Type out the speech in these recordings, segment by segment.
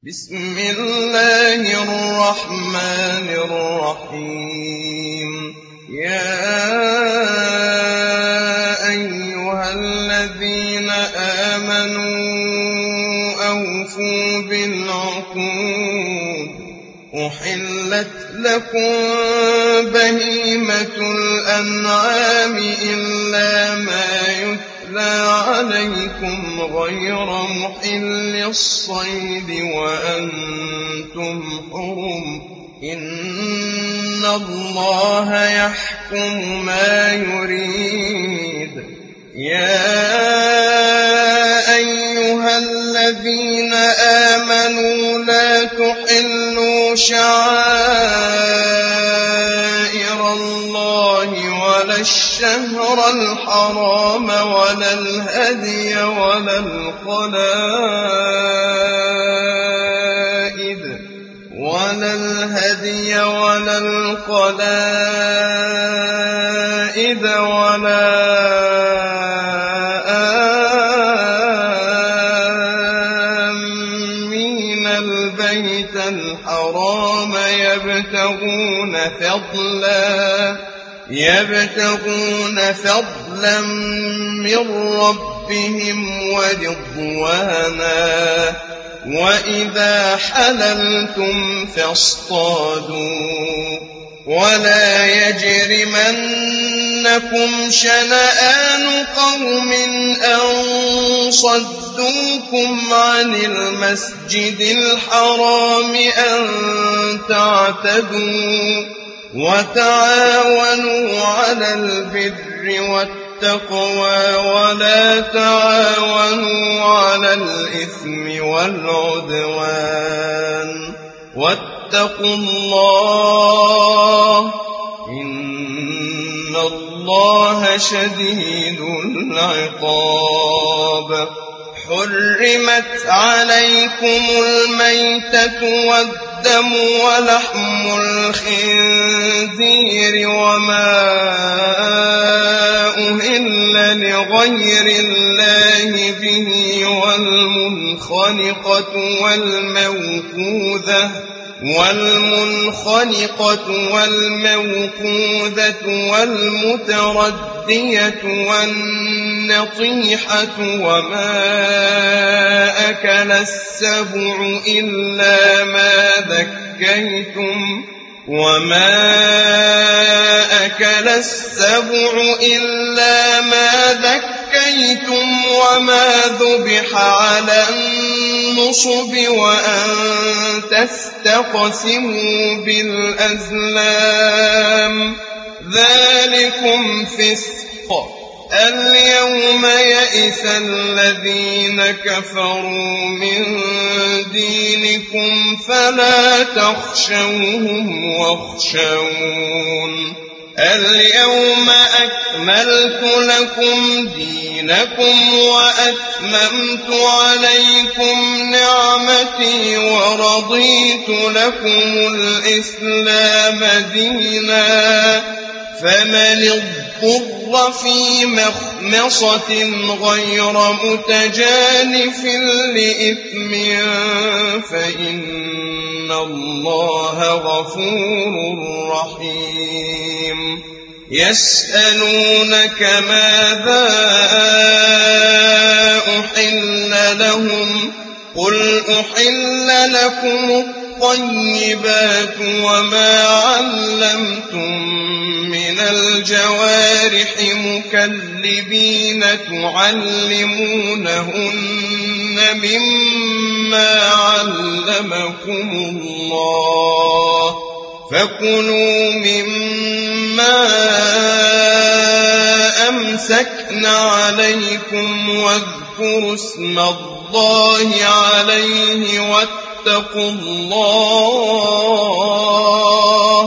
بسم الله الرحمن الرحيم. يا أيها الذين آمنوا أوفوا بالعقود. أحلت لكم بهيمة الأنعام إلا ما يتلى عليكم غير محل الصيد وأنتم حرم. إن الله يحكم ما يريد. يا أيها الذين آمنوا لا تحلوا شعائر الله ولا الشهر الحرام ولا الهدي ولا القلائد ولا آمين البيت الحرام يبتغون فضلا من ربهم ورضوانا. وإذا حللتم فاصطادوا ولا يجرمنكم شنآن قوم أن صدوكم عن المسجد الحرام أن تعتدوا. وتعاونوا على البر والتقوى ولا تعاونوا على الإثم والعدوان. واتقوا الله إن الله شديد العقاب. حرمت عليكم الميتة والدم ولحم الخنزير وما أهل لغير الله به والمنخنقة والموقوذة والمتردية والنطيحة وما أكل السبع إلا ما ذكيتم وما ذبح على النصب وأن تستقسموا بالأزلام ذلكم فسق. اليوم يئس الذين كفروا من دينكم فلا تخشوهم واخشون. اليوم أكملت لكم دينكم وأتممت عليكم نعمتي ورضيت لكم الإسلام دينا. فمن اضطر في مخمصة غير متجانف لإثم فإن الله غفور رحيم. يسألونك ماذا أحل لهم قل أحل لكم الطيبات وما علمتم من الجوارح مكلبين تعلمونهن مما علمكم الله فكلوا مما أمسكن عليكم واذكروا اسم الله عليه واتقوا الله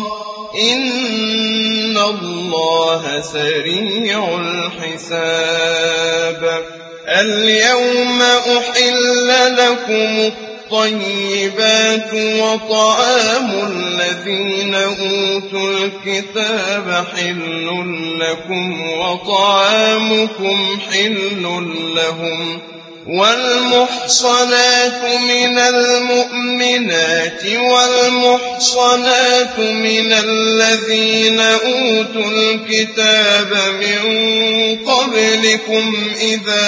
إن الله سريع الحساب. اليوم أحل لكم الطيبات وطعام الذين أوتوا الكتاب حل لكم وطعامكم حل لهم والمحصنات من المؤمنات والمحصنات من الذين أوتوا الكتاب من قبلكم إذا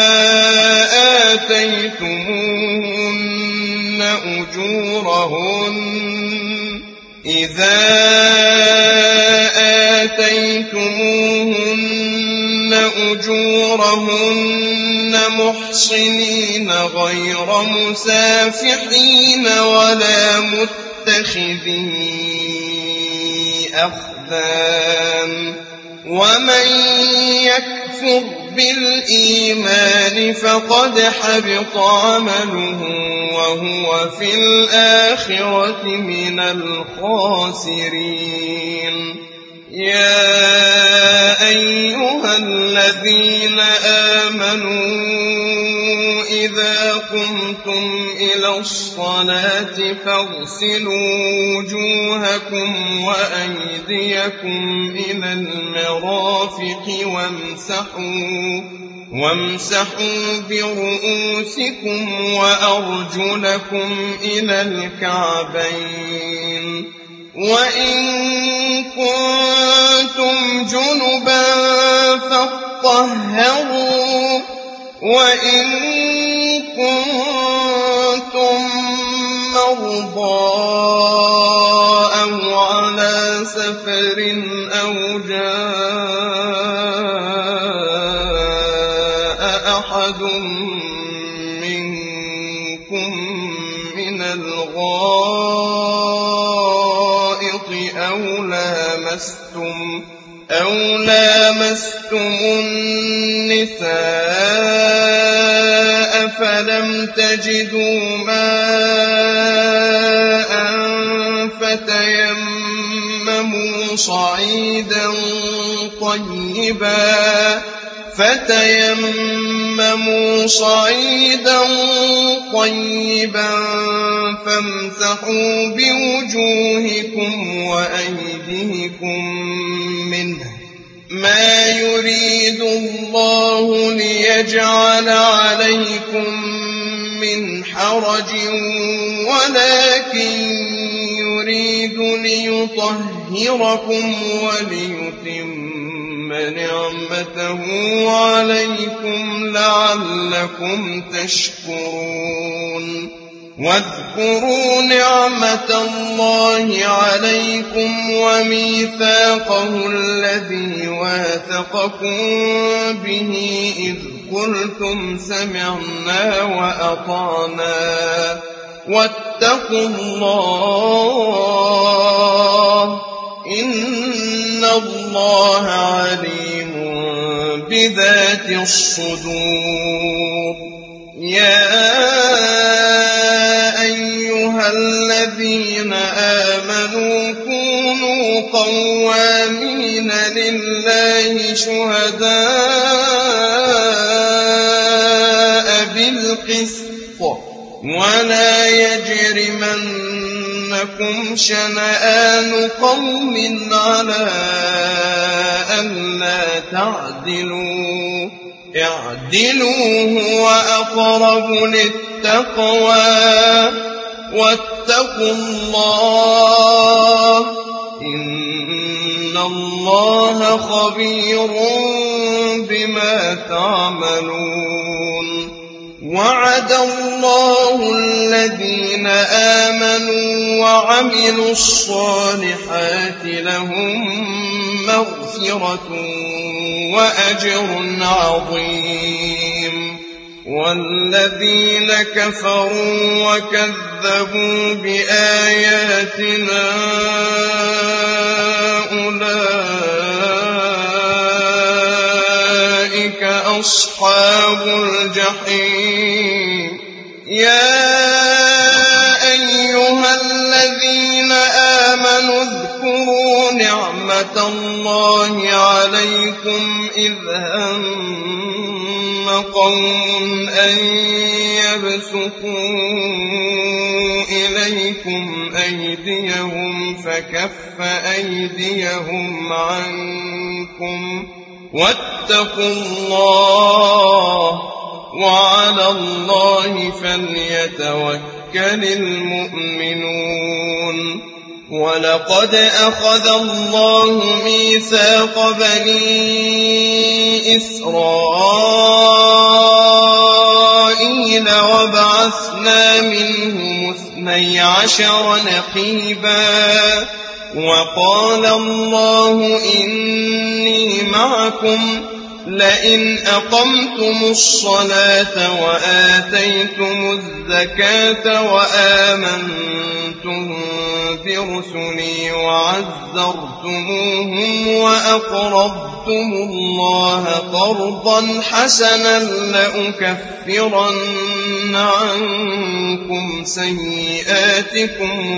آتيتموهن أجورهن محصنين غير مسافحين ولا متخذي أخدان ومن يكفر بالإيمان فقد حبط عمله وهو في الآخرة من الخاسرين. يا أيها الذين آمنوا إذا قمتم إلى الصلاة فاغسلوا وجوهكم وأيديكم إلى المرافق وامسحوا برؤوسكم وأرجلكم إلى الكعبين وإن كنتم جنبا فاطهروا وإن كنتم مرضى أو على سفر أو جاء أحد منكم من الغائط أو لامستم النساء فلم تجدوا ماء فتيمموا صعيدا طيبا فامسحوا بوجوهكم وأيديكم منه ما يريد الله ليجعل عليكم من حرج ولكن يريد ليطهركم وليتم نعمته عليكم لعلكم تشكرون. واذكروا نعمة الله عليكم وميثاقه الذي واثقكم به إذ قلتم سمعنا وأطعنا واتقوا الله إن الله عليم بذات الصدور. يا أيها الذين آمنوا كونوا قوامين لله شهداء بالقسط ولا يجرمنكم شنآن قوم على ألا تعدلوا اعدلوا هو أقرب للتقوى واتقوا الله إن الله خبير بما تعملون. وعد الله الذين آمنوا وعملوا الصالحات لهم مغفرة وأجر عظيم. والذين كفروا وكذبوا بآياتنا أولئك أصحاب الجحيم. يا أيها الذين آمنوا اذكروا نعمة الله عليكم إذ هم قوم أن يبسطوا إليكم أيديهم فكف أيديهم عنكم واتقوا الله وعلى الله فليتوكل المؤمنون ولقد أخذ الله ميثاق بني إسرائيل وبعثنا منهم 12 نقيبا وقال الله إني معكم لئن أقمتم الصلاة وآتيتم الزكاة وآمنتم برسلي وعزرتموهم وأقرضتم الله قرضا حسنا لأكفرن عنكم سيئاتكم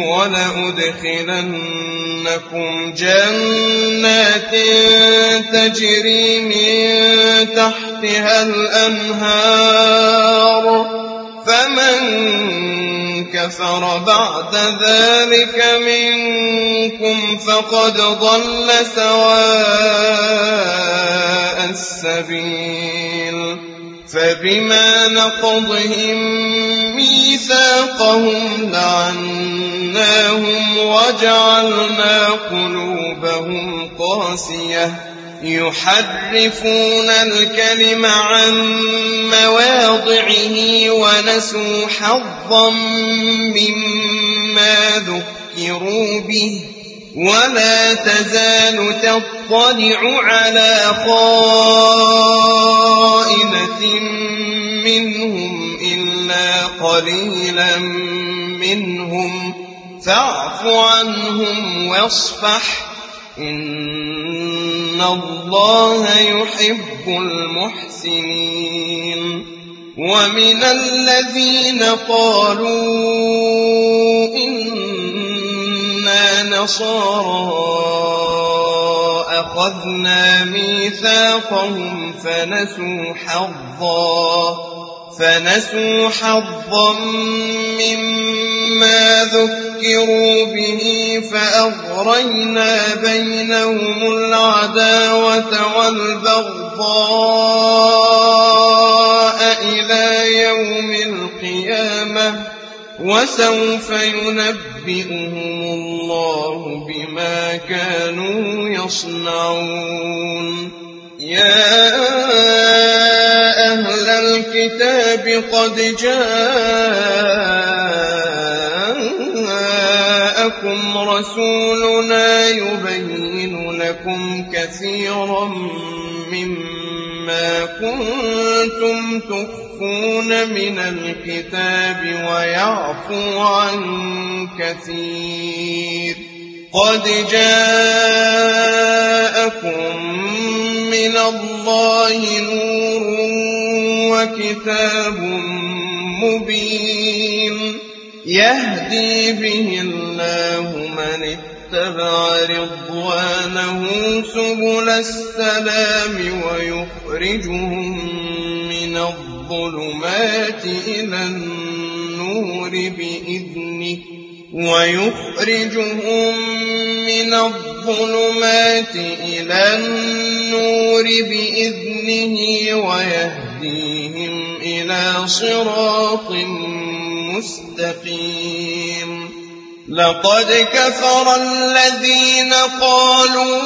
ولأدخلنكم جنات تجري من تحتها الأنهار فمن كفر بعد ذلك منكم فقد ضل سواء السبيل فبما نقضهم ميثاقهم لعناهم وجعلنا قلوبهم قاسية يحرفون الكلم عن مواضعه ونسوا حظا مما ذكروا به ولا تزال تطلع على خائنة منهم إلا قليلا منهم فاعف عنهم واصفح إن الله يحب المحسنين ومن الذين قالوا إنا نصارى أخذنا ميثاقهم فنسوا حظا مما ذكروا به فأغرينا بينهم العداوة والبغضاء إلى يوم القيامة وسوف ينبئهم الله بما كانوا يصنعون يا أهل الكتاب قد جاءكم رسولنا يبين لكم كثيرا مما كنتم تخفون من الكتاب ويعفو عن كثير قد جاءكم من الله نور وكتاب مبين يهدي به الله من اتبع رضوانه سبل السلام ويخرجهم من الظلمات إلى النور بإذنه ويهديهم إلى صراط مستقيم لقد كفر الذين قالوا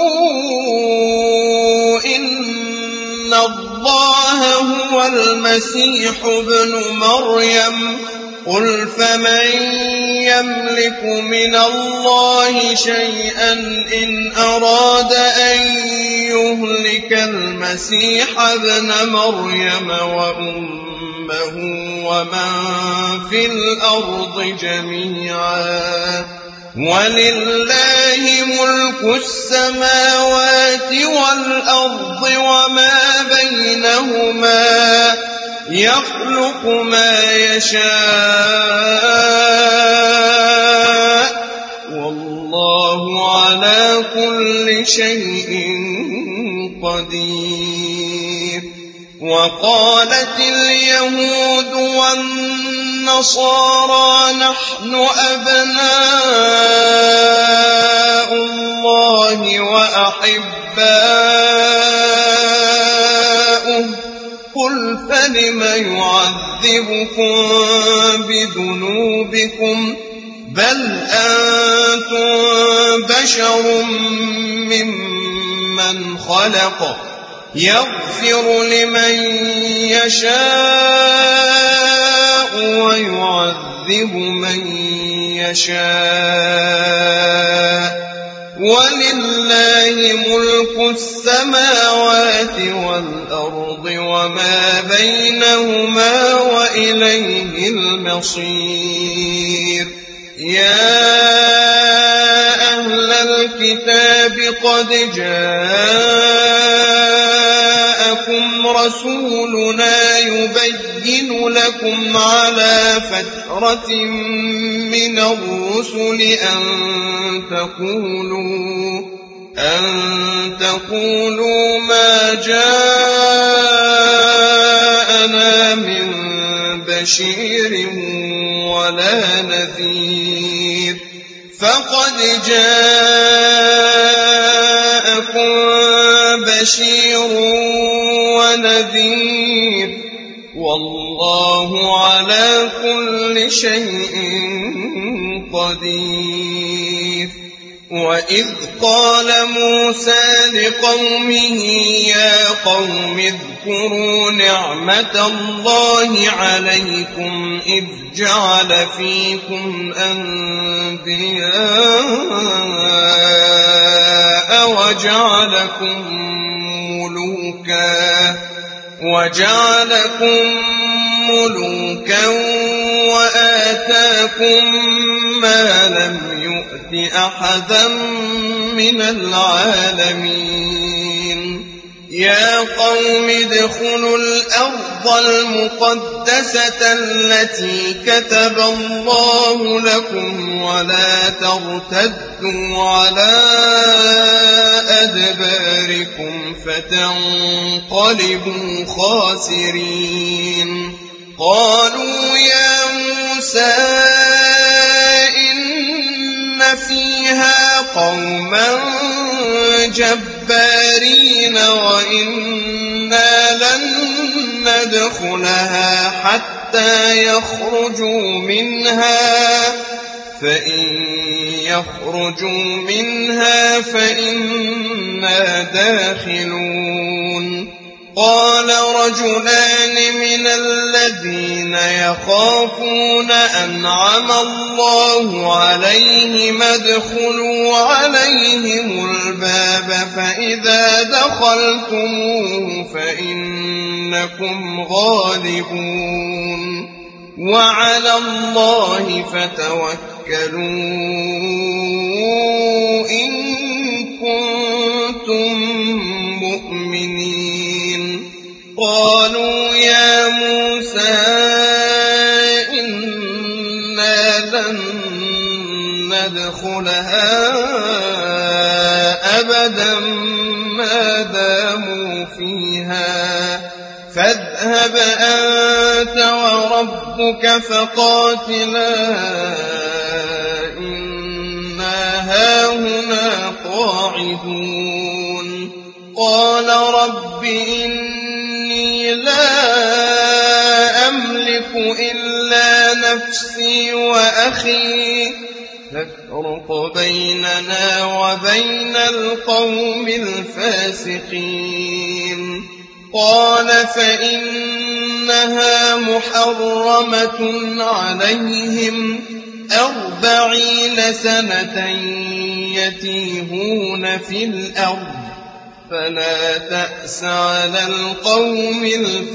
إن الله هو المسيح ابن مريم قل فمن يملك من الله شيئا إن أراد أن يهلك المسيح ابن مريم وأمه ومن في الأرض جميعا ولله ملك السماوات والأرض وما بينهما يخلق ما يشاء والله على كل شيء قدير وقالت اليهود والنصارى نحن أبناء الله وأحباؤه قل فلم لم يعذبكم بذنوبكم بل أنتم بشر ممن خلق يغفر لمن يشاء ويعذب من يشاء ولله ملك السماوات والأرض وما بينهما وإليه المصير يا أهل الكتاب قد جاءكم رسولنا يبين لكم على فترة من الرسل أن تقولوا ما جاءنا من بشير ولا نذير فقد جاءكم بشير ونذير والله على كل شيء قدير وإذ قال موسى لقومه يا قوم اذكروا نعمة الله عليكم إذ جعل فيكم أنبياء وجعلكم ملوكا وآتاكم ما لم يؤت أحدا من العالمين يا قوم ادخلوا الأرض المقدسة التي كتب الله لكم ولا ترتدوا على أدباركم فتنقلبوا خاسرين قالوا يا موسى إن فيها قوما جبارين وإنا لن ندخلها حتى يخرجوا منها فإن يخرجوا منها فإنا داخلون قال رجلان من الذين يخافون أنعم الله عليهم ادخلوا عليهم الباب فإذا دخلتموه فإنكم غالبون وعلى الله فتوكلوا إن كنتم مؤمنين قالوا يا موسى إنا لن ندخلها أبدا ما داموا فيها فاذهب أنت وربك فقاتلا إنا هاهنا قاعدون قال رب إني لا أملك إلا نفسي وأخي فافرق بيننا وبين القوم الفاسقين قال فإنها محرمة عليهم 40 سنة يتيهون في الأرض فلا تأس على القوم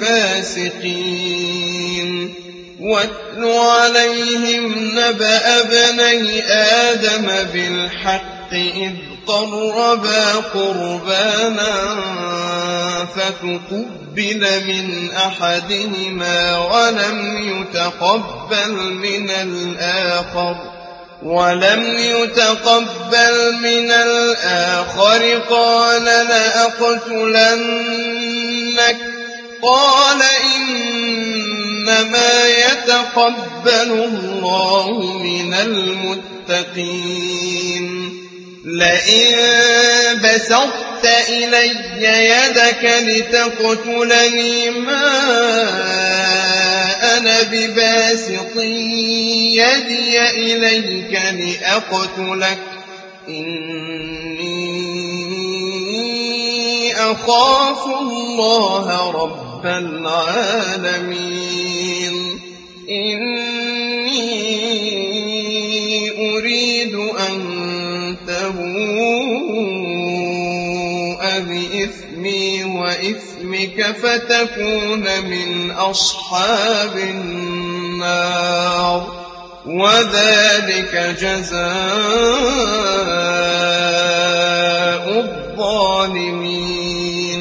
الفاسقين واتل عليهم نبأ ابني آدم بالحق إذ قربا قربانا فتقبل من أحدهما ولم يتقبل من الآخر قال لأقتلنك قال إنما يتقبل الله من المتقين لئن بسطت بسطت إلي يدك لتقتلني ما أنا بباسط يدي إليك لأقتلك إني أخاف الله رب العالمين إني أريد أن تبوء بإثمي وإثمك فتكون من أصحاب النار وذلك جزاء الظالمين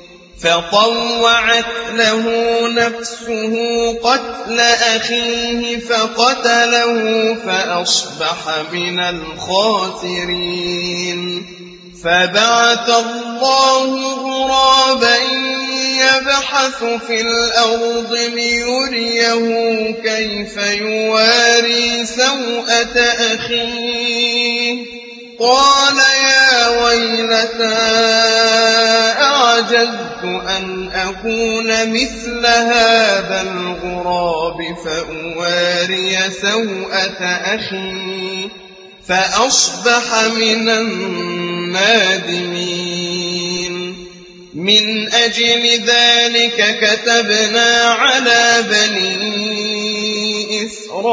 فطوعت له نفسه قتل أخيه فقتله فأصبح من الخاسرين فبعث الله غرابا يبحث في الأرض ليريه كيف يواري سوءة أخيه قال يا ويلتى أعجزت أن أكون مثل هذا الغراب فأواري سوءة أخي فأصبح من النادمين من أجل ذلك كتبنا على بني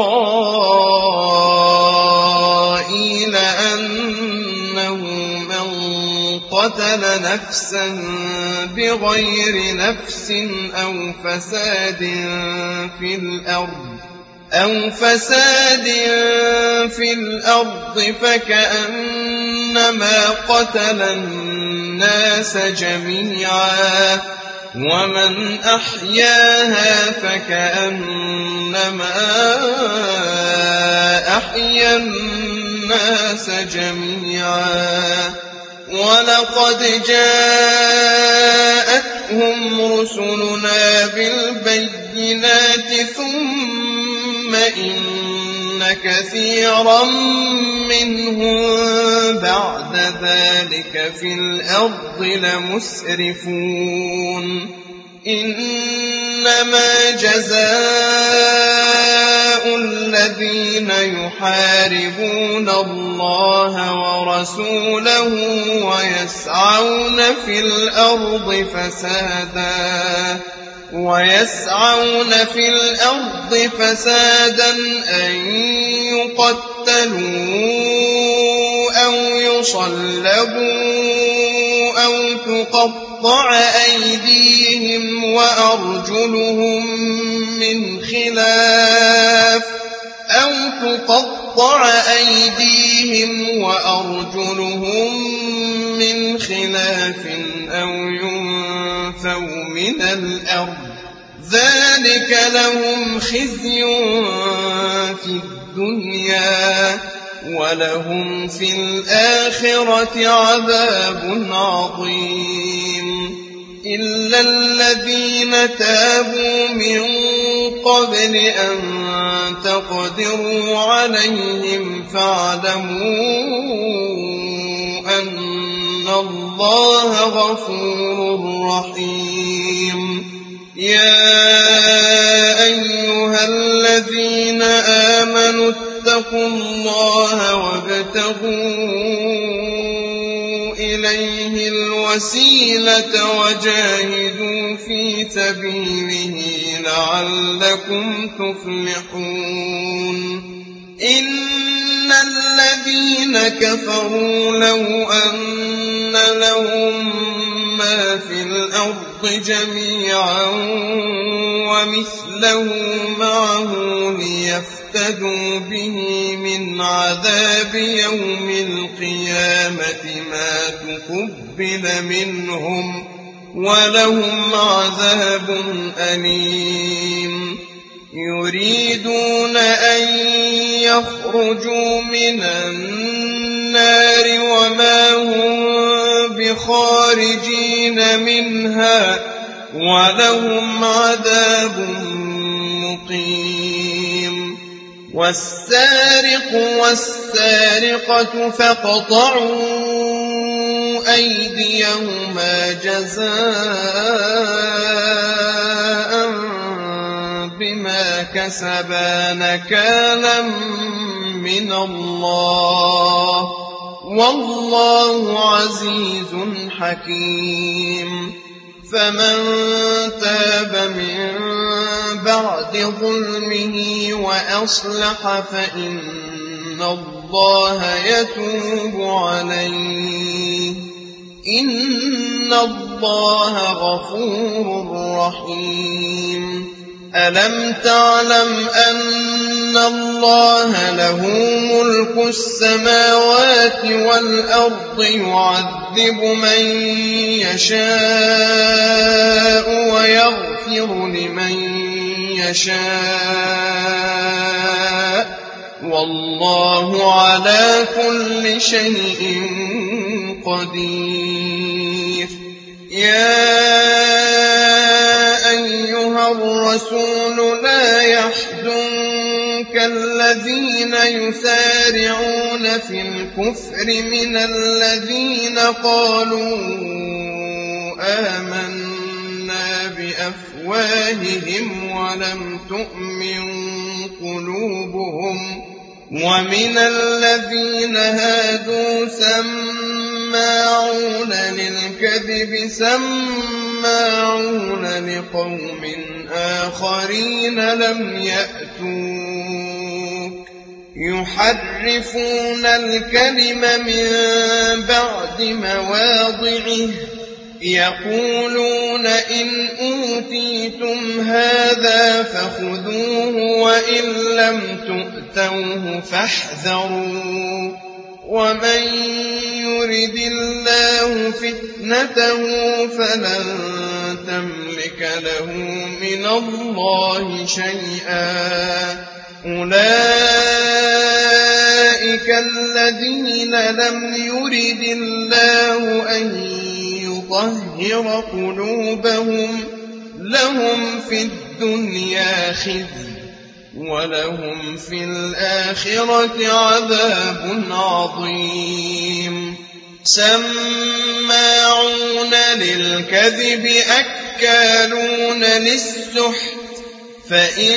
إسرائيل أنه من قتل نفسا بغير نفس أو فساد في الأرض فكأنما قتل الناس جميعا ومن أحياها فكأنما أحيا الناس جميعا ولقد جاءتهم رسلنا بالبينات ثم إن كثيرا منهم بعد ذلك في الأرض لمسرفون إنما جزاء الذين يحاربون الله ورسوله ويسعون في الأرض فسادا أن يقتلوا أو يصلبوا أو تقطع أيديهم وأرجلهم من خلاف أو ينفوا من الأرض ذلك لهم خزي في الدنيا ولهم في الآخرة عذاب عظيم إلا الذين تابوا من قبل أن تقدروا عليهم فاعلموا أن الله غفور رحيم يا أيها الذين آمنوا اتقوا الله وابتغوا إليه الوسيلة وجاهدوا في سبيله لعلكم تفلحون إن الذين كفروا لو أن لهم ما في الأرض جميعا ومثله معه ليفتدوا به من عذاب يوم القيامة ما تقبل منهم ولهم عذاب أليم يريدون أن يخرجوا من النار وما هم بخارجين منها ولهم عذاب مقيم والسارق والسارقة فاقطعوا أيديهما جزاء بما كسبا نكالا من الله والله عزيز حكيم فمن تاب من بعد ظلمه وأصلح فإن الله يتوب عليه إن الله غفور رحيم ألم تعلم أن الله له ملك السماوات والأرض يعذب من يشاء ويغفر لمن يشاء والله على كل شيء قدير يا أيها الرسول لا يحزنك الذين يسارعون في الكفر من الذين قالوا آمنا بأفواههم ولم تؤمن قلوبهم ومن الذين هادوا سماعون للكذب سماعون لقوم آخرين لم يأتوك يحرفون الكلم من بعد مواضعه يقولون إن أوتيتم هذا فخذوه وإن لم تؤتوه فاحذروا ومن يرد الله فتنته فلن تملك له من الله شيئا أولئك الذين لم يرد الله أن يطهر قلوبهم لهم في الدنيا خزي ولهم في الآخرة عذاب عظيم سماعون للكذب أكالون للسحت فإن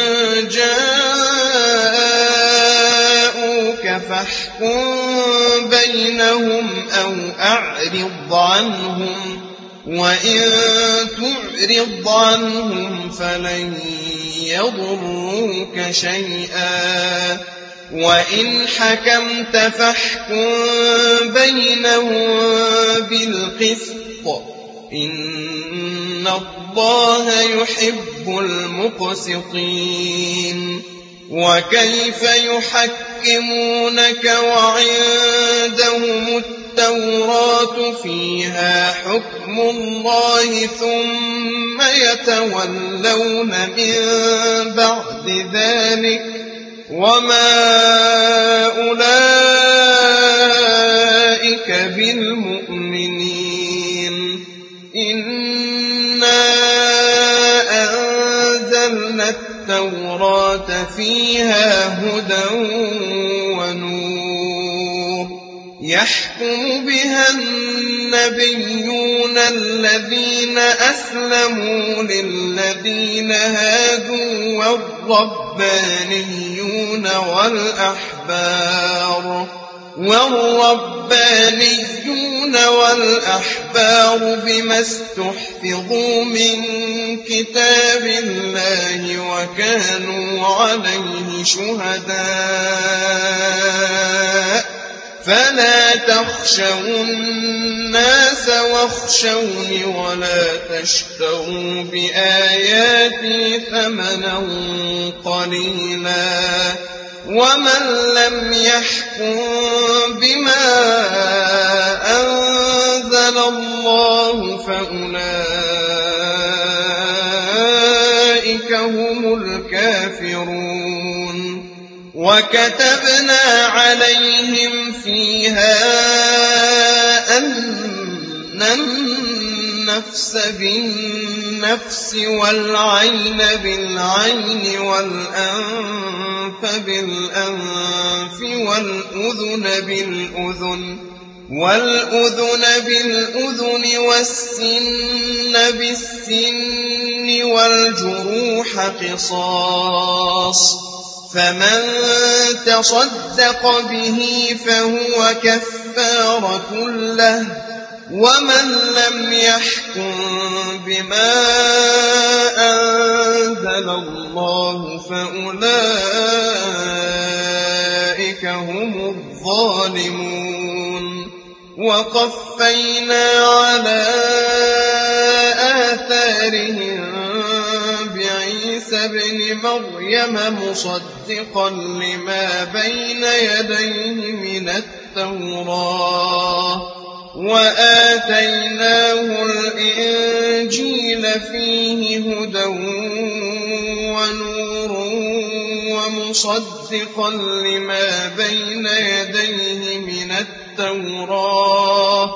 جاءوك فاحكم بينهم أو أعرض عنهم وإن تعرض عنهم فلن يضروك شيئا وإن حكمت فاحكم بينهم بالقسط إن الله يحب المقسطين وكيف يحكمونك وعندهم التوراة فيها حكم الله ثم يتولون من بعد ذلك وما أولئك بالمؤمنين إنا أنزلنا التوراة فيها هدى ونور يحكم بها النبيون الذين أسلموا للذين هادوا والربانيون والأحبار بما استحفظوا من كتاب الله وكانوا عليه شهداء فلا تخشوا الناس واخشوني ولا تشتروا بآياتي ثمنا قليلا ومن لم يحكم بما أنزل الله فأولئك هم الكافرون وكتبنا عليهم فيها أن النفس بالنفس والعين بالعين والأنف بالأنف والأذن بالأذن والأذن بالأذن والسن بالسن والجروح قصاص فمن تصدق به فهو كفارة له ومن لم يحكم بما أنزل الله فأولئك هم الظالمون وقفينا على آثارهم بعيسى ابن مريم مصدقا لما بين يديه من التوراة وآتيناه الإنجيل فيه هدى ونور ومصدقا لما بين يديه من التوراة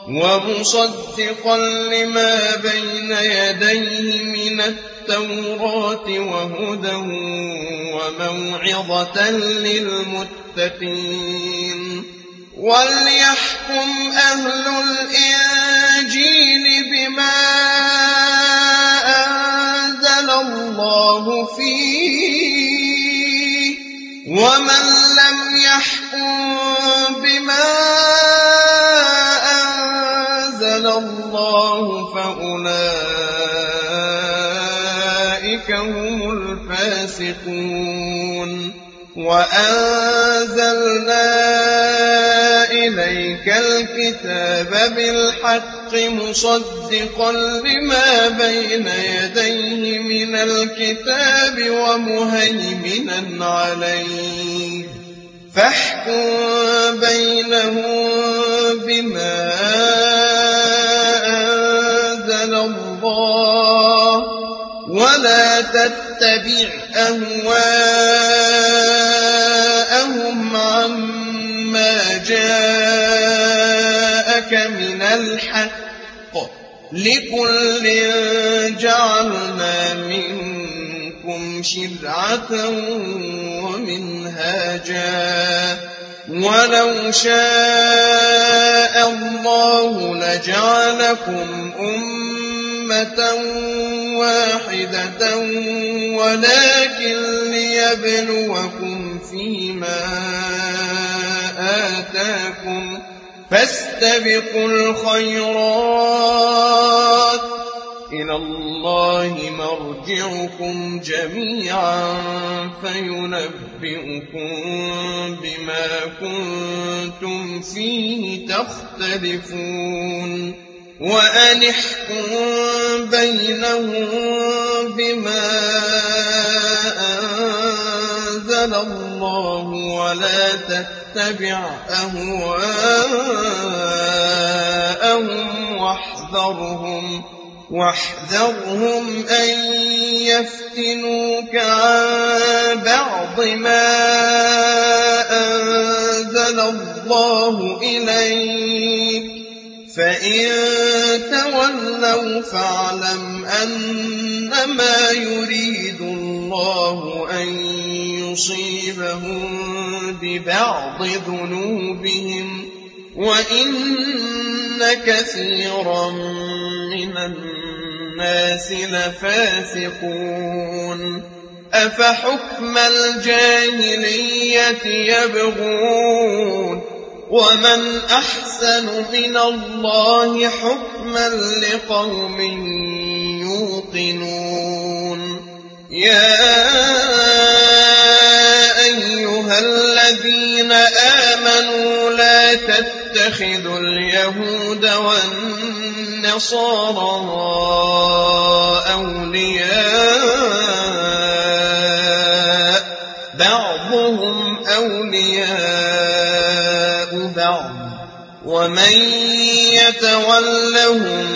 وهدى وموعظة للمتقين وليحكم أهل الإنجيل بما أنزل الله فيه ومن لم يحكم بما أنزل الله فأولئك هم الفاسقون وأنزلنا إليك الكتاب بالحق مصدقا لما بين يديه من الكتاب ومهيمنا عليه فاحكم بينهم بما أنزل الله ولا تتبع أهواءهم عما جاءك من الحق لكل جعلنا منكم شرعة ومنهاجا ولو شاء الله لجعلكم أمة واحدة ولكن ليبلوكم فيما آتاكم فاستبقوا الخيرات إلى الله مرجعكم جميعا فينبئكم بما كنتم فيه تختلفون وأن احكم بينهم بما أنزل الله ولا تتبع أهواءهم واحذرهم أن يفتنوك عن بعض ما أنزل الله إليك فإن تولوا فاعلم أنما يريد الله أن يصيبهم ببعض ذنوبهم وإن كثيرا من الناس لفاسقون أفحكم الجاهلية يبغون ومن أحسن من الله حكما لقوم يوقنون يا أيها الذين آمنوا لا تتخذوا اليهود والنصارى أولياء بعضهم أولياء بعض ومن يتولهم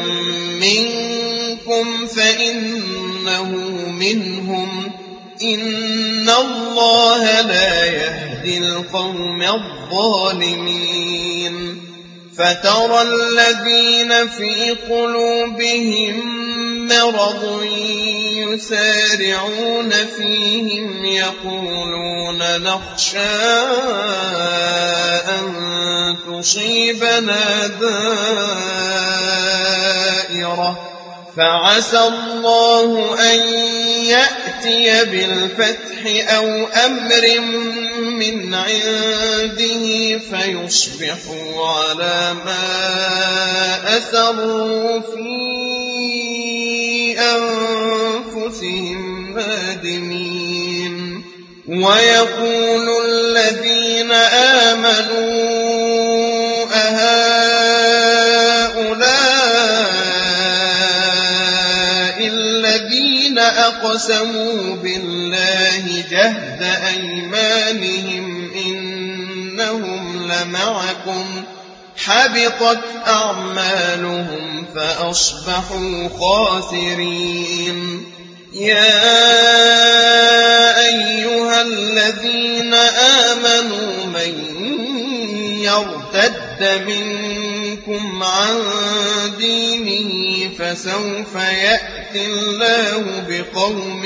منكم فإنه منهم إن الله لا يهدي القوم الظالمين فترى الذين في قلوبهم مرض يسارعون فيهم يقولون نخشى أن تصيبنا دائرة فعسى الله أن يأتي بالفتح أو أمر من عنده فيصبحوا على ما أسروا في أنفسهم نادمين ويقول الذين آمنوا أهؤلاء الذين أقسموا بالله جهد أيمانهم إنهم لمعكم حبطت أعمالهم فأصبحوا خاسرين يا أيها الذين آمنوا من يرتد منكم عن دينه فسوف يأتي الله بقوم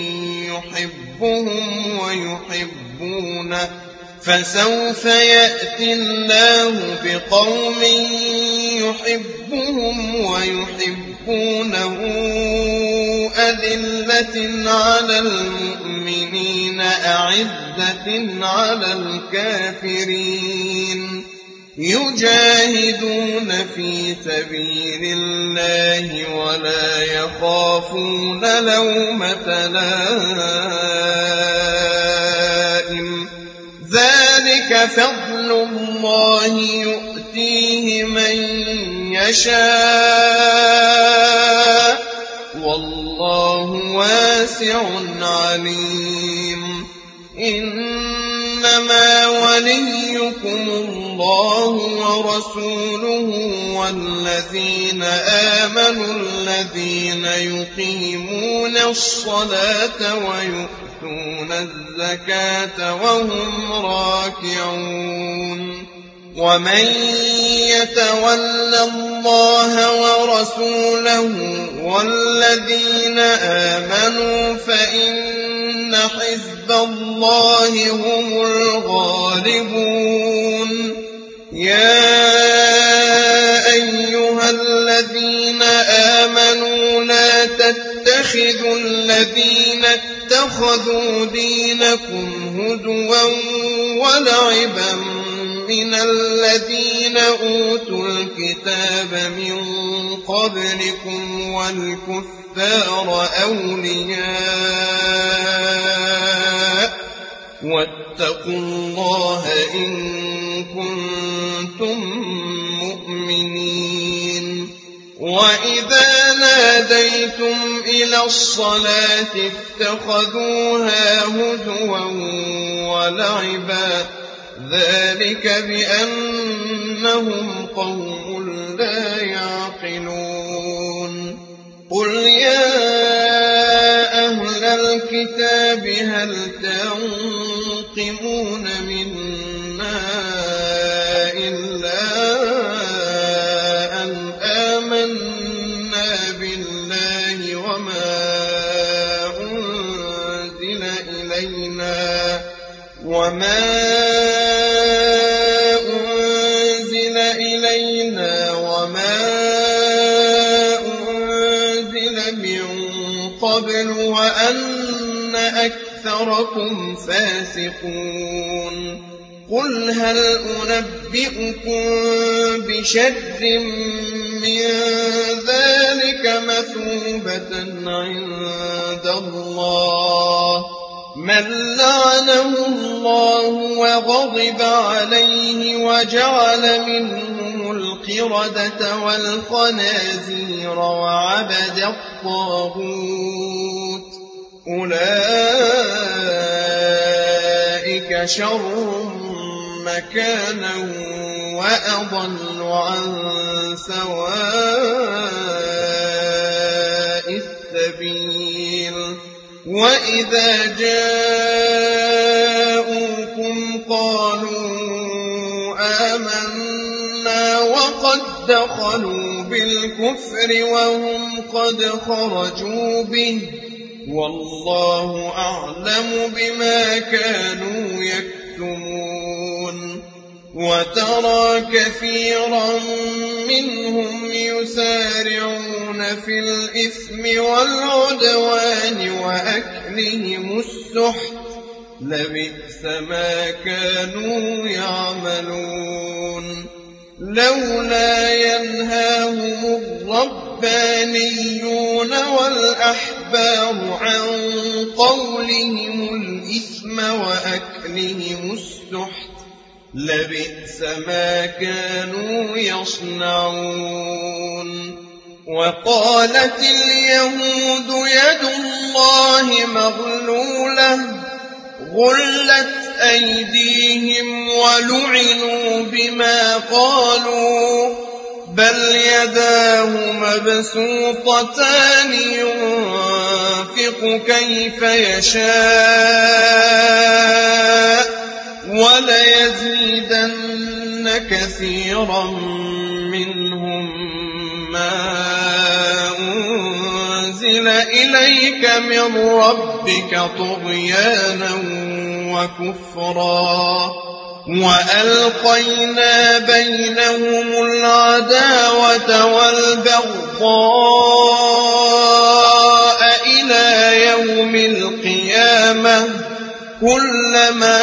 يحبهم ويحبونه أذلة على المؤمنين أعزة على الكافرين يجاهدون في سبيل الله ولا يخافون لومة لائم ذلك فضل الله يؤتيه من يشاء والله واسع عليم إنما وليكم الله ورسوله والذين آمنوا الذين يقيمون الصلاة ويؤتون الزكاة وهم راكعون ومن يتول الله ورسوله والذين آمنوا فإن حزب الله هم الغالبون يا أيها الذين آمنوا لا تتخذوا الذين اتخذوا دينكم هزوا ولعبا من الذين أوتوا الكتاب من قبلكم والكفار أولياء واتقوا الله إن كنتم مؤمنين وإذا ناديتم إلى الصلاة اتخذوها هزوا ولعبا ذلك بأنهم قوم لا يعقلون قل يا أهل الكتاب هل تنقمون منا إلا أن آمنا بالله وما أنزل إلينا وما أنزل من قبل وأن أكثركم فاسقون قل هل أنبئكم بشر من ذلك مثوبة عند الله من لعنه الله وغضب عليه وجعل منهم القردة والخنازير وعبد الطاغوت أولئك شر مكانا وأضل عن سواء السبيل وإذا جاءوكم قالوا آمنا وقد دخلوا بالكفر وهم قد خرجوا به والله أعلم بما كانوا يكتمون وترى كثيرا منهم يسارعون في الإثم والعدوان وأكلهم السحت لبئس ما كانوا يعملون لولا ينهاهم الربانيون والأحبار عن قولهم الإثم وأكلهم السحت لبئس ما كانوا يصنعون وقالت اليهود يد الله مغلولة غلت أيديهم ولعنوا بما قالوا بل يداه مبسوطتان ينفق كيف يشاء وليزيدن كثيرا منهم ما أنزل إليك من ربك طغيانا وكفرا وألقينا بينهم العداوة والبغضاء إلى يوم القيامة كلما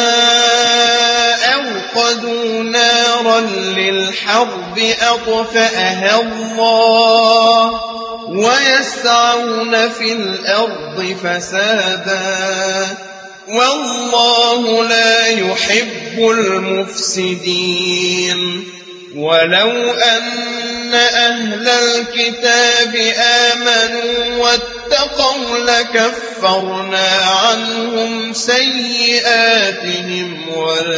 أوقدوا نارا للحرب أطفأها الله ويسعون في الأرض فسادا والله لا يحب المفسدين ولو أن أهل الكتاب آمنوا واتقوا لكفرنا عنهم سيئاتهم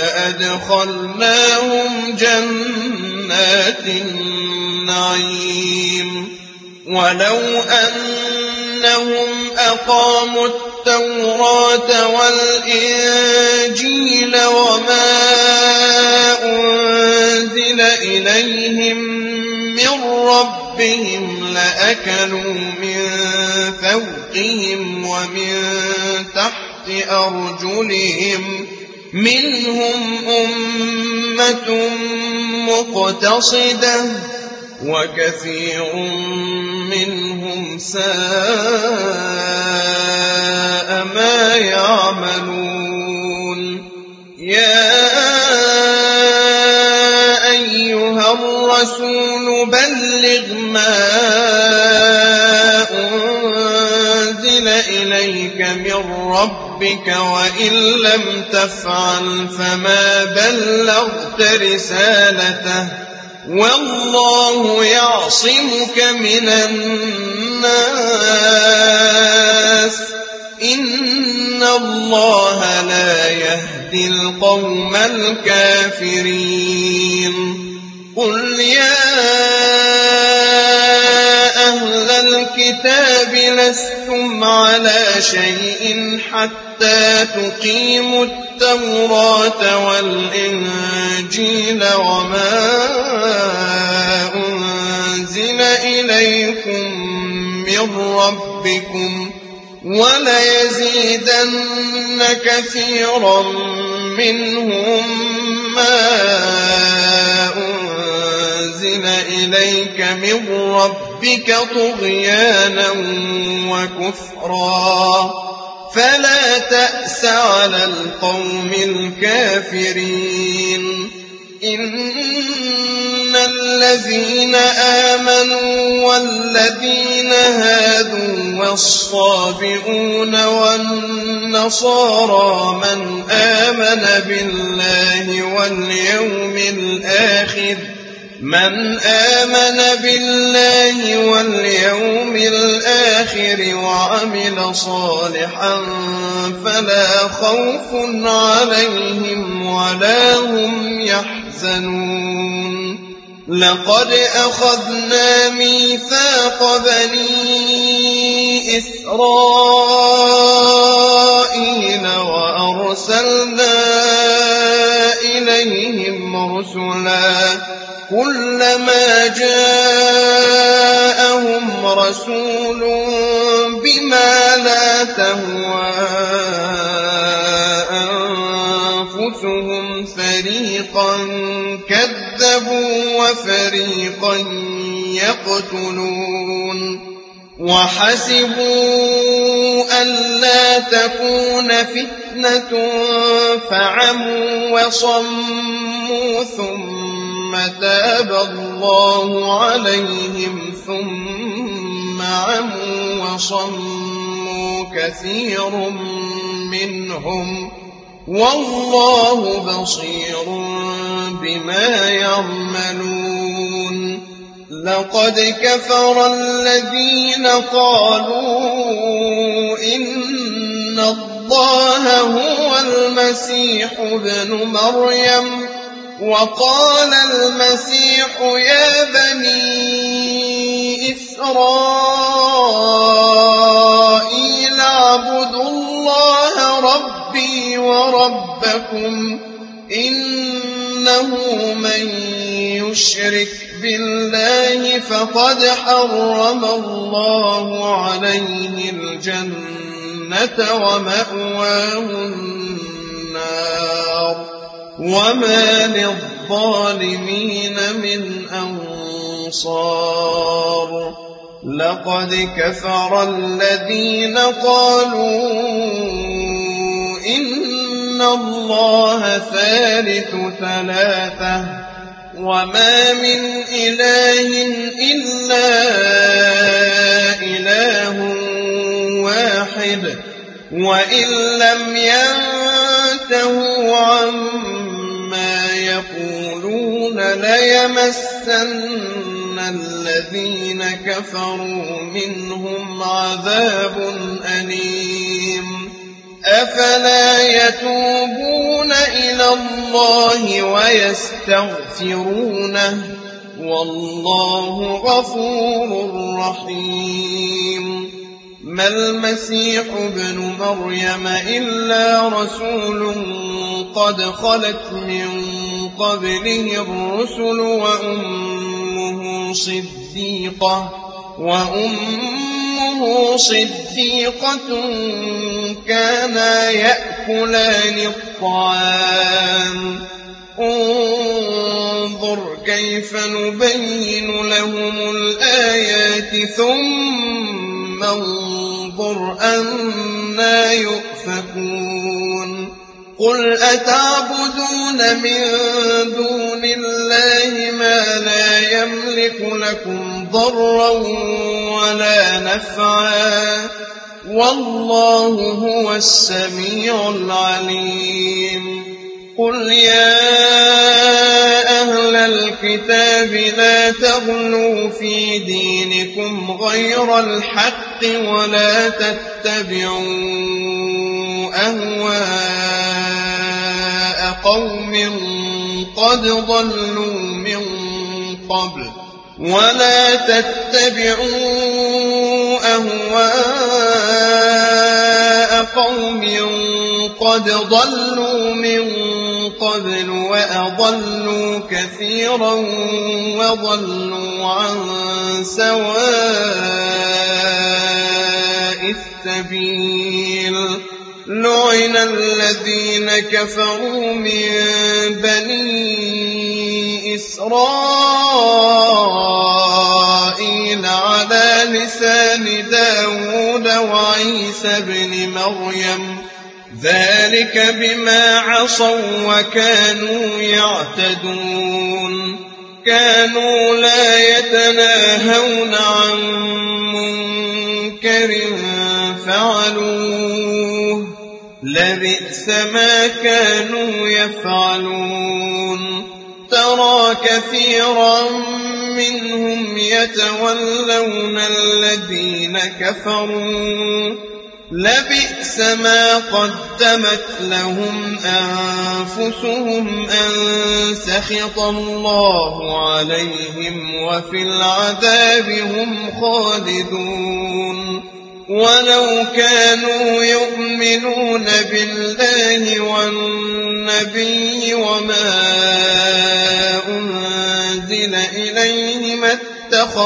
ولأدخلناهم جنات النعيم ولو أنهم أقاموا التوراة والإنجيل وما أنزل إليهم من ربهم لأكلوا من فوقهم ومن تحت أرجلهم منهم أمة مقتصدة وكثير منهم ساء ما يعملون يا أيها الرسول بلغ ما أنزل إليك من ربك وإن لم تفعل فما بلغت رسالته والله يعصمك من الناس إن الله لا يهدي القوم الكافرين قل يا أهل الكتاب لستم على شيء حتى تقيموا التوراة والإنجيل وما أنزل إليكم من ربكم وليزيدن كثيرا منهم ما أنزل إليك من ربك طغيانا وكفرا فلا تأس على القوم الكافرين إن الذين آمنوا والذين هادوا والصابئون والنصارى من آمن بالله واليوم الآخر وعمل صالحا فلا خوف عليهم ولا هم يحزنون لقد أخذنا ميثاق بني إسرائيل وأرسلنا إليهم رسلا كلما جاءهم رسول بما لا تهوى أنفسهم فريقا كذبوا وفريقا يقتلون وحسبوا ألا تكون فتنة فعموا وصموا ثم تاب الله عليهم ثم عموا وصموا كثير منهم والله بصير بما يعملون لقد كفر الذين قالوا إن الله هو المسيح ابن مريم وقال المسيح يا بني إسرائيل اعبدوا الله ربي وربكم إنه من يشرك بالله فقد حرم الله عليه الجنة ومأواه النار وما للظالمين من أنصار لقد كفر الذين قالوا إن الله ثالث ثلاثة وما من إله إلا إله واحد وإن لم ينتهوا عما يقولون ليمسن الذين كفروا منهم عذاب أليم أفلا يتوبون إلى الله ويستغفرونه والله غفور رحيم ما المسيح ابن مريم إلا رسول قد خلت من قبله الرسل وأمه صديقة كانا يأكلان الطعام انظر كيف نبين لهم الآيات ثم انظر أنا يؤفكون قل أتعبدون من دون الله ما لا يملك لكم ضرا ولا نفعا والله هو السميع العليم قل يا أهل الكتاب لا تغلوا في دينكم غير الحق ولا تتبعوا أهواء قوم قد ضلوا من قبل ولا تتبعوا أهواء قوم قد ضلوا من قبل وأضلوا كثيرا وضلوا عن سواء السبيل لعن الذين كفروا من بني إسرائيل على لسان داود وعيسى بن مريم ذلك بما عصوا وكانوا يعتدون كانوا لا يتناهون عن منكر فعلوه لبئس ما كانوا يفعلون ترى كثيرا منهم يتولون الذين كفروا لبئس ما قدمت لهم أنفسهم أن سخط الله عليهم وفي العذاب هم خالدون ولو كانوا يؤمنون بالله والنبي وما أنزل إليه ما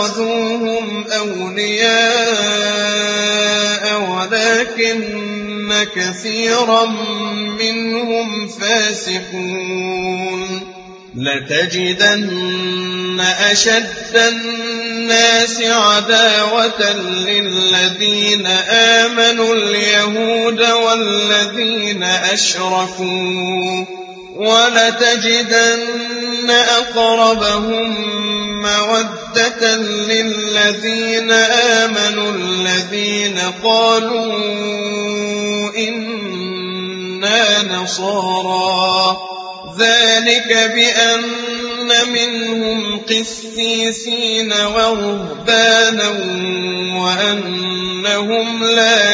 اتخذوهم أولياء ولكن كثيرا منهم فاسقون لتجدن أشد الناس عداوة للذين آمنوا اليهود والذين أشركوا ولتجدن أقربهم مودة للذين آمنوا الذين قالوا إنا نصارى ذلك بأن منهم قسيسين ورهبانا وأنهم لا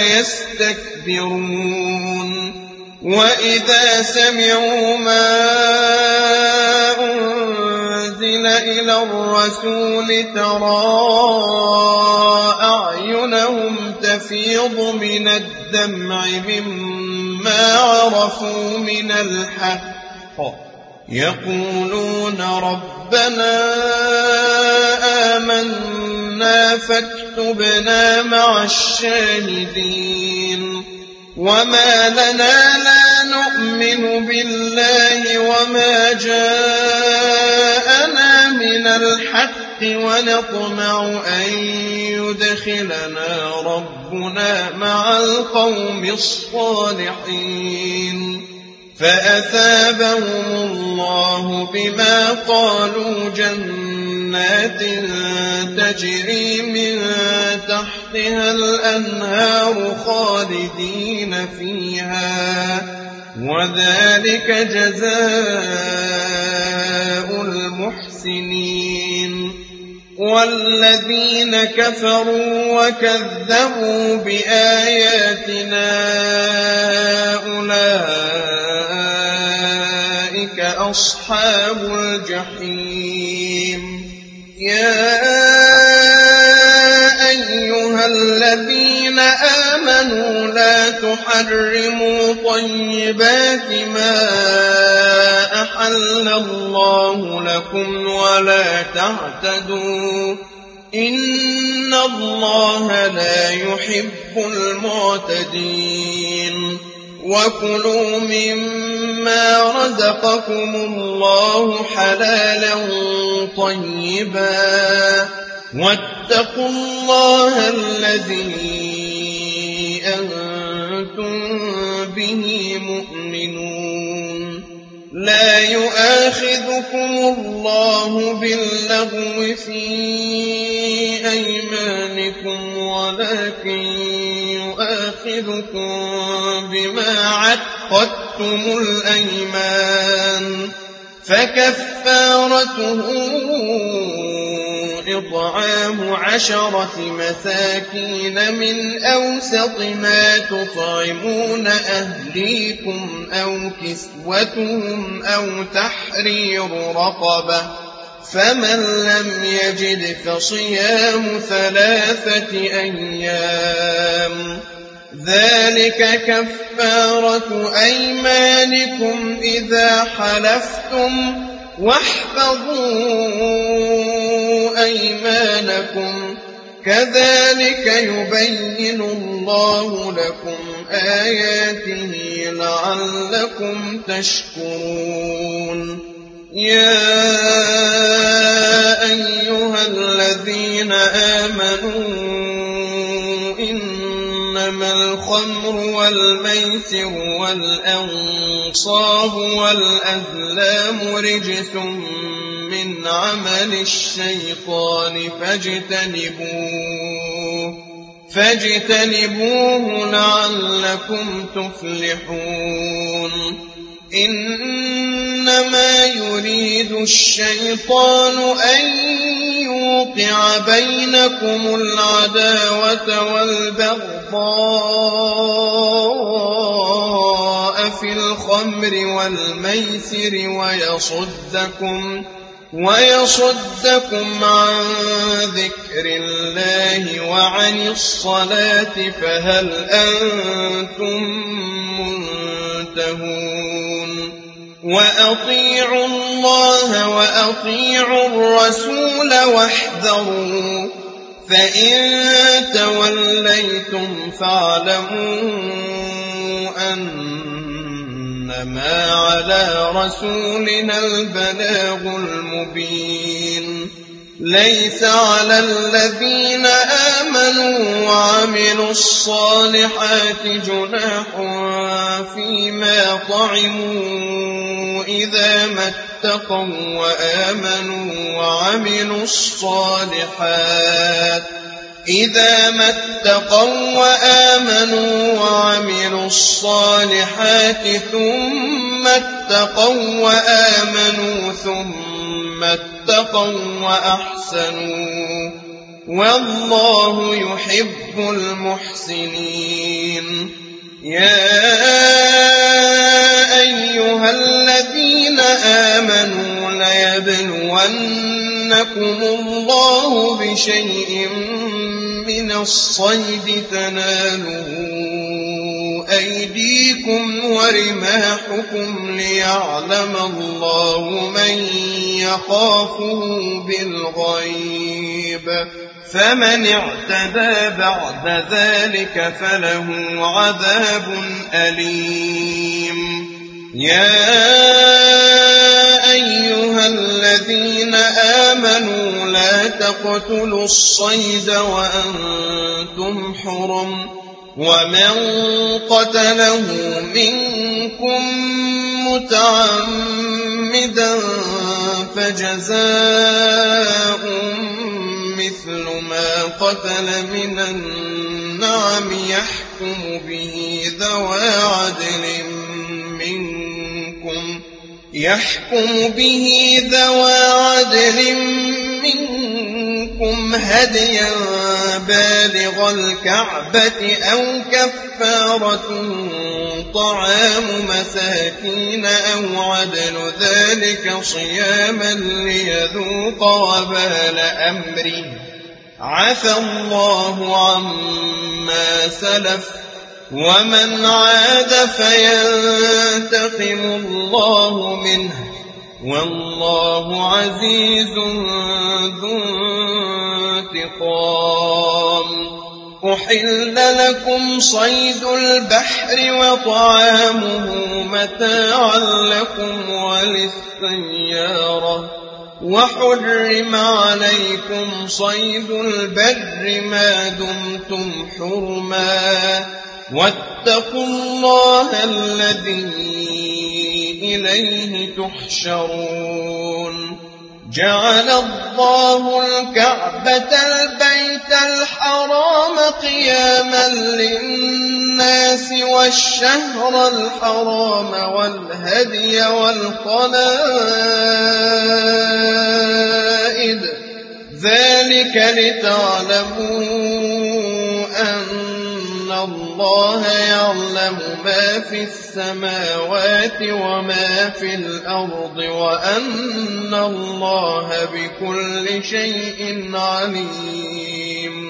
يستكبرون وإذا سمعوا ما أنزل إلى الرسول ترى أعينهم تفيض من الدمع مما عرفوا من الحق يقولون ربنا آمنا فاكتبنا مع الشاهدين وما لنا لا نؤمن بالله وما جاءنا من الحق ونطمع أن يدخلنا ربنا مع القوم الصالحين فأثابهم الله بما قالوا جنات تجري من تحتها الأنهار خالدين فيها وذلك جزاء المحسنين والذين كفروا وكذبوا بآياتنا أولئك أصحاب الجحيم يا أيها الذين آمنوا لا تحرموا طيبات ما أحل الله لكم ولا تعتدوا إن الله لا يحب المعتدين وكلوا مما رزقكم الله حلالا طيبا واتقوا الله الذي أنتم به مؤمنون لا يؤاخذكم الله باللغو في أيمانكم ولكن يؤاخذكم بما عقدتم الأيمان فكفارته إطعام 10 مساكين من أوسط ما تطعمون أهليكم أو كسوتهم أو تحرير رقبة فمن لم يجد فصيام 3 أيام ذلك كفارة أيمانكم إذا حلفتم واحفظوا أيمانكم كذلك يبين الله لكم آياته لعلكم تشكرون يا أيها الذين آمنوا إنما الخمر والميسر والأنصاب والأزلام رجس من عمل الشيطان فاجتنبوه لعلكم تفلحون إنما يريد الشيطان أن يوقع بينكم العداوة والبغضاء في الخمر والميسر ويصدكم عن ذكر الله وعن الصلاة فهل أنتم منتهون وأطيعوا الله وأطيعوا الرسول واحذروا فإن توليتم فاعلموا أنما على رسولنا البلاغ المبين ليس على الذين آمنوا وعملوا الصالحات جناح فيما طعموا إذا ما اتقوا وآمنوا وعملوا الصالحات ثم اتقوا وآمنوا ثم اتقوا وأحسنوا والله يحب المحسنين يا أيها الذين آمنوا ليبلونكم الله بشيء من الصيد تناله أيديكم ورماحكم ليعلم الله من يخافه بالغيب فمن اعتدى بعد ذلك فله عذاب أليم يا أيها الذين آمنوا لا تقتلوا الصيد وأنتم حرم ومن قتله منكم متعمدا فجزاء مثل ما قتل من النعم يحكم به ذوى عدل منكم هديا بالغ الكعبة أو كفارة طعام مساكين أو عدل ذلك صياما ليذوق وبال أمره عفى الله عما سلف ومن عاد فينتقم الله منه والله عزيز ذو انتقام أحل لكم صيد البحر وطعامه متاعا لكم وللسيارة وحرم عليكم صيد البر ما دمتم حرما واتقوا الله الذي إليه تحشرون جعل الله الكعبة البيت الحرام قياما للناس والشهر الحرام والهدي والقلائد ذلك لتعلموا أن الله يعلم ما في السماوات وما في الأرض وأن الله بكل شيء عليم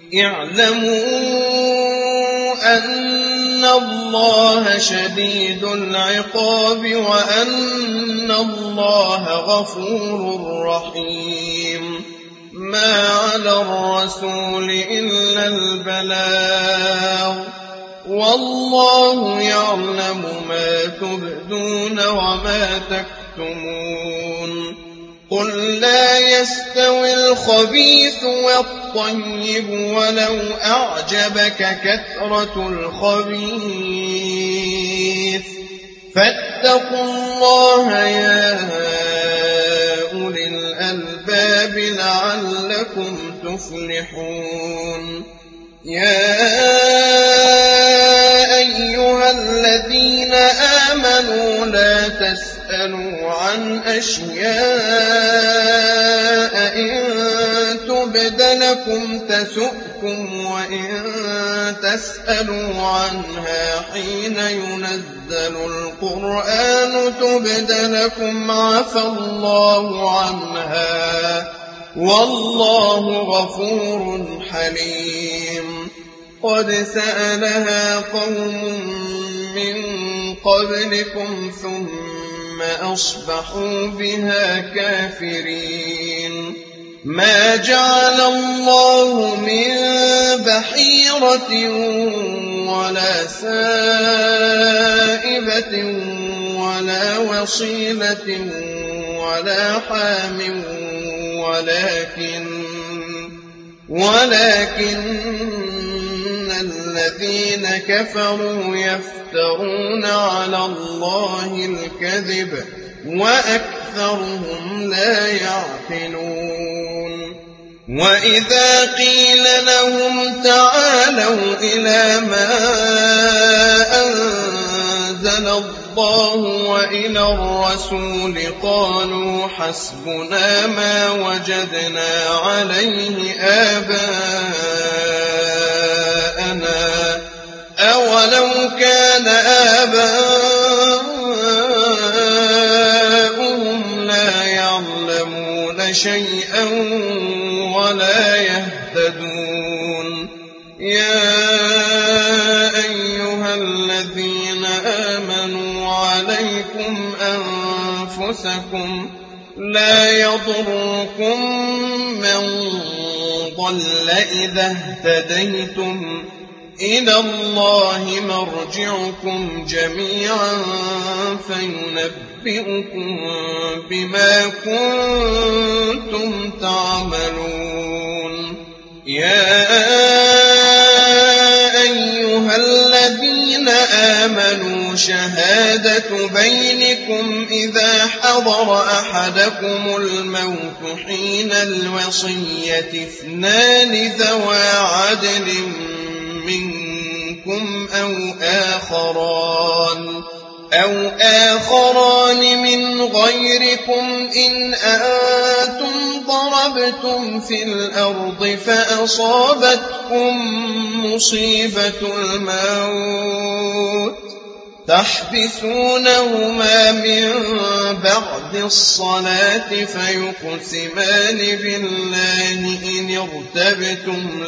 اعلموا أن الله شديد العقاب وأن الله غفور رحيم ما على الرسول إلا البلاغ والله يعلم ما تبدون وما تكتمون قل لا يستوي الخبيث والطيب ولو أعجبك كثرة الخبيث فاتقوا الله يا أولي الألباب لعلكم تفلحون يا أيها الذين آمنوا لا تسألوا عن أشياء إن تبد لكم تسؤكم وإن تسألوا عنها حين ينزل القرآن تبد لكم عفى الله عنها والله غفور حليم قد سألها قوم من قبلكم ثم أصبحوا بها كافرين ما جعل الله من بحيرة ولا سائبة ولا وصيلة ولا حام ولكن الذين كفروا يفترون على الله الكذب وأكثرهم لا يعقلون. وإذا قيل لهم تعالوا إلى ما أنزل الله وإلى الرسول قالوا حسبنا ما وجدنا عليه آباءنا أولو كان آباؤهم لا يعلمون شيئا ولا يهتدون. يا أيها الذين آمنوا عليكم أنفسكم لا يضركم من ضل إذا اهتديتم إلى الله مرجعكم جميعا فينبئكم بما كنتم تعملون. يا أيها الذين آمنوا شهادة بينكم إذا حضر أحدكم الموت حين الوصية اثنان ذوى عدل منكم أو آخران من غيركم إن أنتم ضربتم في الأرض فأصابتكم مصيبة الموت تحبسونهما من بعد الصلاة فيقسمان بالله إن ارتبتم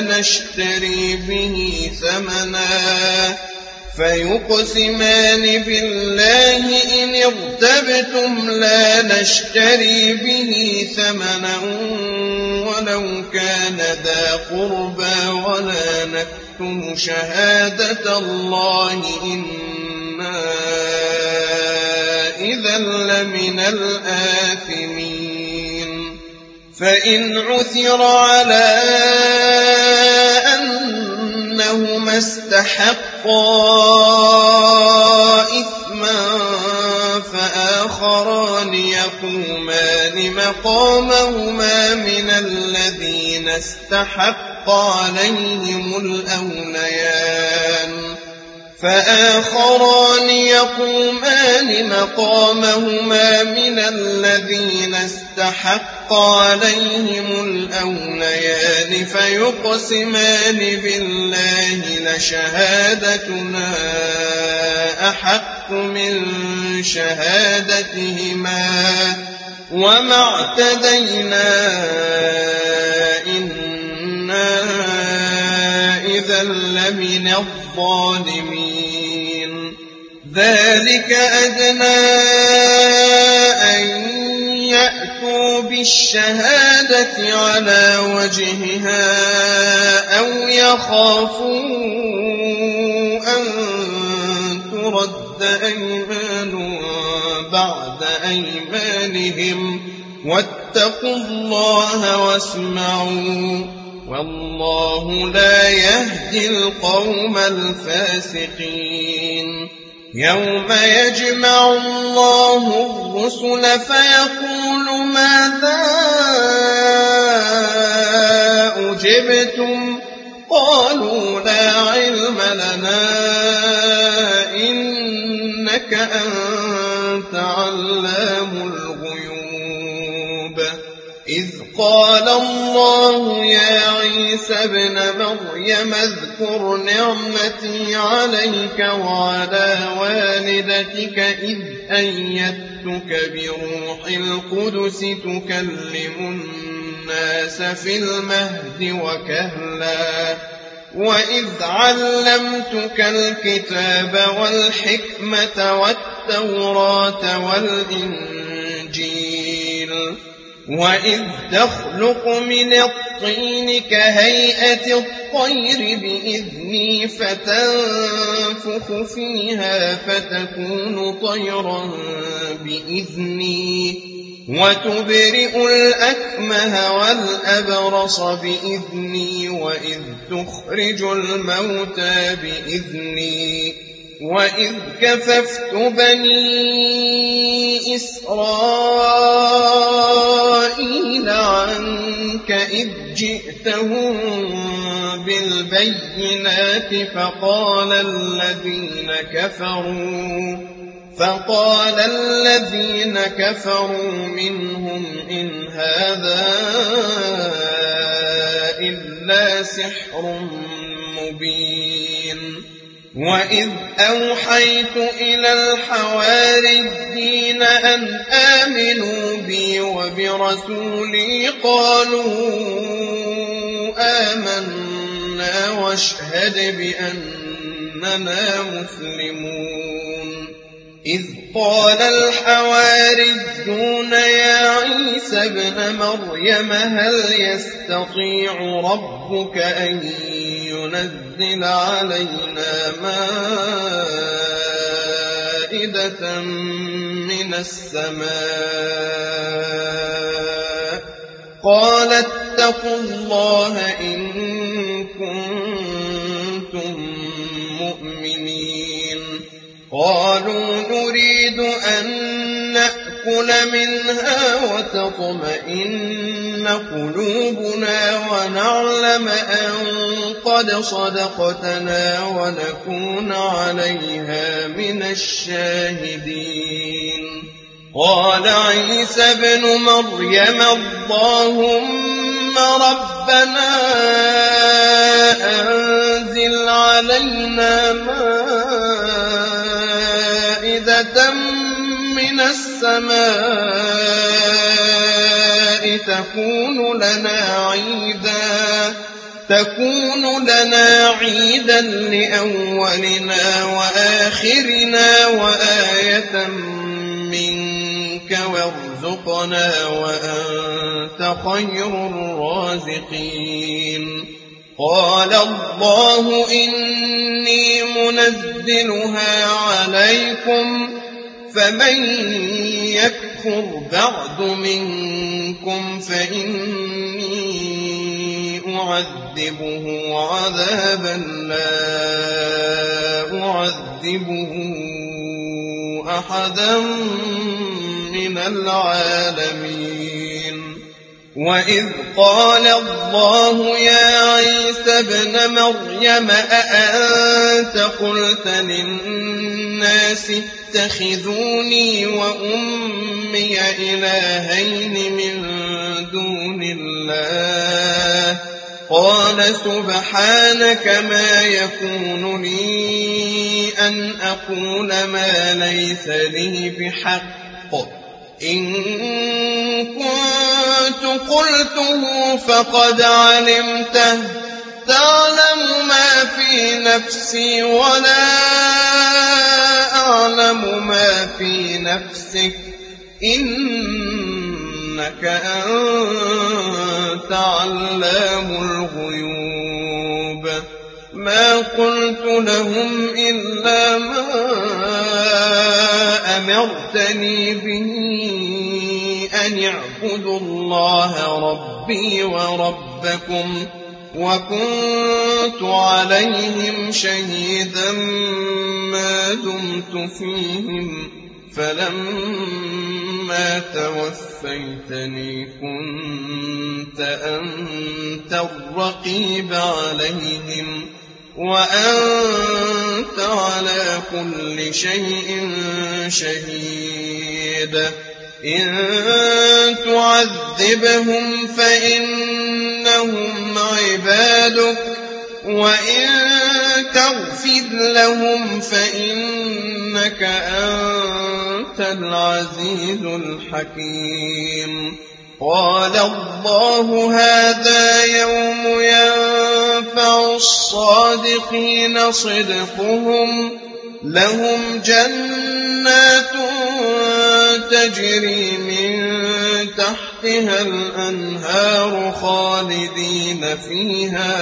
لا نشتري به ثمنا ولو كان ذا قربى ولا نكتم شهادة الله إنا إذا لمن الآثمين. فإن عثر على أنهما استحقا إثما فآخران يقومان مقامهما من الذين استحق عليهم الأوليان فيقسمان بالله لشهادتنا أحق من شهادتهما وما اعتدينا إنا إذا لمن الظالمين. ذلك أدنى أن يأتوا بالشهادة على وجهها أو يخافوا أن ترد أيمان بعد أيمانهم واتقوا الله واسمعوا والله لا يهدي القوم الفاسقين. يوم يجمع الله الرسل فيقول ماذا أجبتم قالوا لا علم لنا إنك أنت علام الغيوب. إذ قال الله يا عيسى ابن مريم اذكر نعمتي عليك وعلى والدتك إذ أيدتك بروح القدس تكلم الناس في المهد وكهلا وإذ علمتك الكتاب والحكمة والتوراة والإنجيل وإذ تخلق من الطين الطين كهيئة الطير بإذني فتنفخ فيها فتكون طيرا بإذني وتبرئ الأكمه والأبرص بإذني وإذ تخرج الموتى بإذني وإذ كففت بني إسرائيل عنك إذ جئتهم بالبينات فقال الذين كفروا منهم إن هذا إلا سحر مبين وإذ أوحيت إلى الحواريين أن آمنوا بي وبرسولي قالوا آمنا واشهد بأننا مسلمون إذ قال الحواريون يا عيسى ابن مريم هل يستطيع ربك أن ينزل علينا مائدة من السماء قال اتقوا الله إن كنتم مؤمنين قالوا نريد أن نأكل منها وتطمئن قلوبنا ونعلم أن قد صدقتنا ونكون عليها من الشاهدين قال عيسى ابن مريم اللهم ربنا أنزل علينا مائدة من السماء تكون لنا عيدا لأولنا وآخرنا وآية منك وارزقنا وأنت خير الرازقين قال الله إني منزلها عليكم فمن يكفر بعد منكم فإني أعذبه عذابا لا أعذبه أحدا من العالمين وإذ قال الله يا عيسى ابن مريم أأنت قلت للناس اتخذوني وأمي إلهين من دون الله قال سبحانك ما يكون لي أن أقول ما ليس لي بحق إن كنت قلته فقد علمته تعلم ما في نفسي ولا أعلم ما في نفسك إنك أنت علام الغيوب ما قلت لهم إلا ما أمرتني به أن اعبدوا الله ربي وربكم وكنت عليهم شهيدا ما دمت فيهم فلما توفيتني كنت أنت الرقيب عليهم وأنت على كل شيء شهيد إن تعذبهم فإنهم عبادك وإن تغفر لهم فإنك أنت العزيز الحكيم قال الله هذا يوم ينفع الصادقين صدقهم لهم جنات تجري من تحتها الأنهار خالدين فيها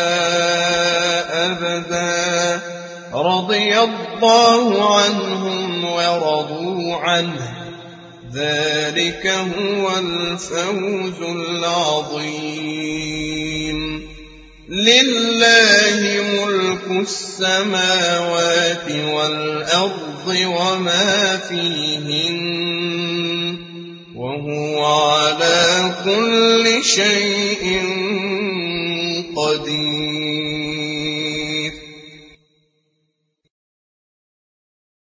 أبدا رضي الله عنهم ورضوا عنه ذلك هو الفوز العظيم لله ملك السماوات والأرض وما فيهن وهو على كل شيء قدير